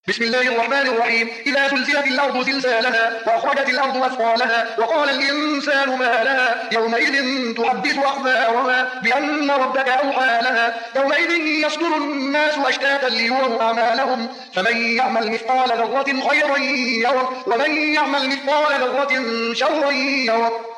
بسم الله الرحمن الرحيم. إذا زلزلت الأرض زلزالها وأخرجت الأرض أثقالها وقال الإنسان ما لها يومئذ تحدث أخبارها بأن ربك أوحى لها يومئذ يصدر الناس أشتاتا ليروا أعمالهم فمن يعمل مثقال ذرة خيرا يره ومن يعمل مثقال ذرة شرا يره.